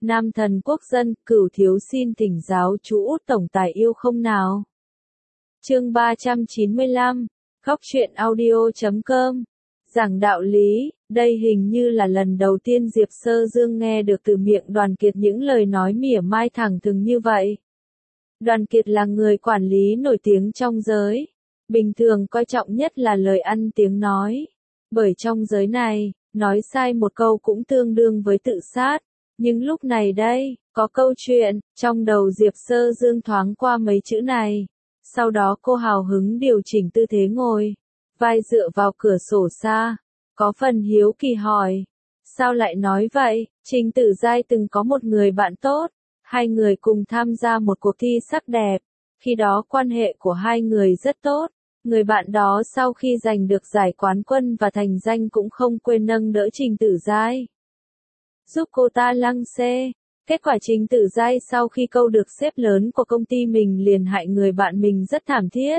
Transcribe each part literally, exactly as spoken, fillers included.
Nam thần quốc dân, Cửu thiếu xin thỉnh giáo chú Út tổng tài yêu không nào. Chương ba trăm chín mươi lăm, Khóc chuyện audio chấm com. Giảng đạo lý, đây hình như là lần đầu tiên Diệp Sơ Dương nghe được từ miệng Đoàn Kiệt những lời nói mỉa mai thẳng thừng như vậy. Đoàn Kiệt là người quản lý nổi tiếng trong giới, bình thường coi trọng nhất là lời ăn tiếng nói. Bởi trong giới này, nói sai một câu cũng tương đương với tự sát. Nhưng lúc này đây, có câu chuyện, trong đầu Diệp Sơ Dương thoáng qua mấy chữ này. Sau đó cô hào hứng điều chỉnh tư thế ngồi, vai dựa vào cửa sổ xa, có phần hiếu kỳ hỏi. Sao lại nói vậy? Trình Tử Giai từng có một người bạn tốt, hai người cùng tham gia một cuộc thi sắc đẹp, khi đó quan hệ của hai người rất tốt. Người bạn đó sau khi giành được giải quán quân và thành danh cũng không quên nâng đỡ Trình Tử Giai, giúp cô ta lăng xê. Kết quả Trình Tử Giai sau khi câu được sếp lớn của công ty mình liền hại người bạn mình rất thảm thiết.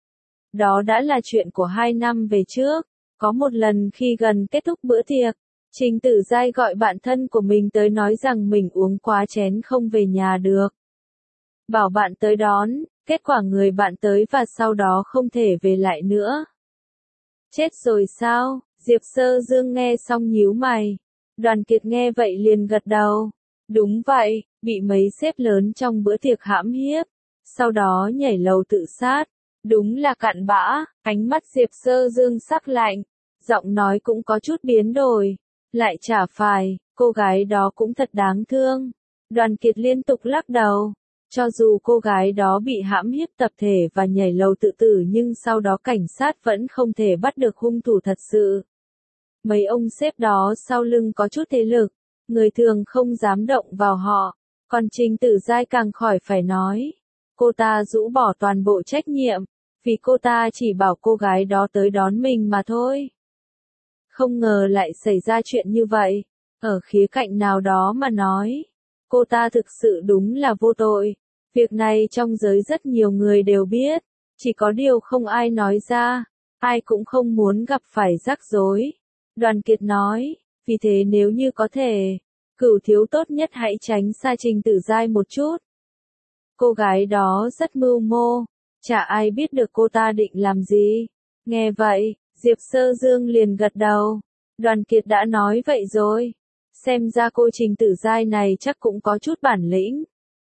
Đó đã là chuyện của hai năm về trước. Có một lần khi gần kết thúc bữa tiệc, Trình Tử Giai gọi bạn thân của mình tới nói rằng mình uống quá chén không về nhà được. Bảo bạn tới đón, kết quả người bạn tới và sau đó không thể về lại nữa. Chết rồi sao? Diệp Sơ Dương nghe xong nhíu mày. Đoàn Kiệt nghe vậy liền gật đầu. Đúng vậy, bị mấy sếp lớn trong bữa tiệc hãm hiếp, sau đó nhảy lầu tự sát. Đúng là cặn bã. Ánh mắt Diệp Sơ Dương sắc lạnh, giọng nói cũng có chút biến đổi. Lại chả phải, cô gái đó cũng thật đáng thương. Đoàn Kiệt liên tục lắc đầu. Cho dù cô gái đó bị hãm hiếp tập thể và nhảy lầu tự tử nhưng sau đó cảnh sát vẫn không thể bắt được hung thủ thật sự. Mấy ông sếp đó sau lưng có chút thế lực, người thường không dám động vào họ, còn Trình Tử Giai càng khỏi phải nói. Cô ta rũ bỏ toàn bộ trách nhiệm, vì cô ta chỉ bảo cô gái đó tới đón mình mà thôi. Không ngờ lại xảy ra chuyện như vậy, ở khía cạnh nào đó mà nói, cô ta thực sự đúng là vô tội. Việc này trong giới rất nhiều người đều biết, chỉ có điều không ai nói ra, ai cũng không muốn gặp phải rắc rối. Đoàn Kiệt nói, vì thế nếu như có thể, Cửu thiếu tốt nhất hãy tránh xa Trình Tử Giai một chút. Cô gái đó rất mưu mô, chả ai biết được cô ta định làm gì. Nghe vậy, Diệp Sơ Dương liền gật đầu. Đoàn Kiệt đã nói vậy rồi, xem ra cô Trình Tử Giai này chắc cũng có chút bản lĩnh.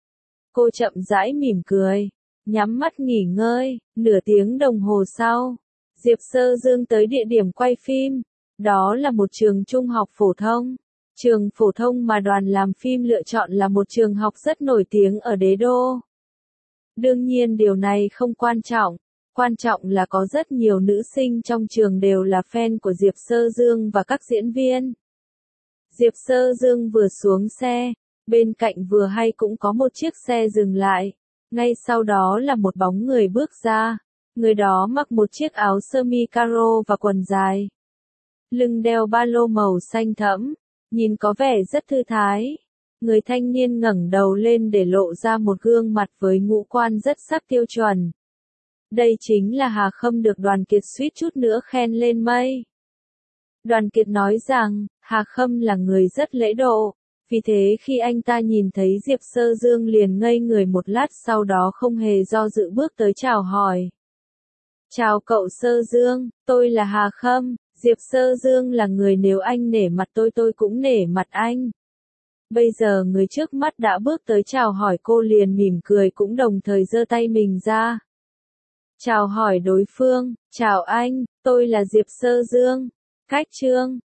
Cô chậm rãi mỉm cười, nhắm mắt nghỉ ngơi. Nửa tiếng đồng hồ sau, Diệp Sơ Dương tới địa điểm quay phim. Đó là một trường trung học phổ thông. Trường phổ thông mà đoàn làm phim lựa chọn là một trường học rất nổi tiếng ở đế đô. Đương nhiên điều này không quan trọng, quan trọng là có rất nhiều nữ sinh trong trường đều là fan của Diệp Sơ Dương và các diễn viên. Diệp Sơ Dương vừa xuống xe, bên cạnh vừa hay cũng có một chiếc xe dừng lại, ngay sau đó là một bóng người bước ra, người đó mặc một chiếc áo sơ mi caro và quần dài. Lưng đeo ba lô màu xanh thẫm, nhìn có vẻ rất thư thái. Người thanh niên ngẩng đầu lên để lộ ra một gương mặt với ngũ quan rất sắc tiêu chuẩn. Đây chính là Hà Khâm được Đoàn Kiệt suýt chút nữa khen lên mây. Đoàn Kiệt nói rằng, Hà Khâm là người rất lễ độ, vì thế khi anh ta nhìn thấy Diệp Sơ Dương liền ngây người một lát sau đó không hề do dự bước tới chào hỏi. Chào cậu Sơ Dương, tôi là Hà Khâm. Diệp Sơ Dương là người nếu anh nể mặt tôi tôi cũng nể mặt anh. Bây giờ người trước mắt đã bước tới chào hỏi cô liền mỉm cười cũng đồng thời giơ tay mình ra. Chào hỏi đối phương, chào anh, tôi là Diệp Sơ Dương. Cách chương,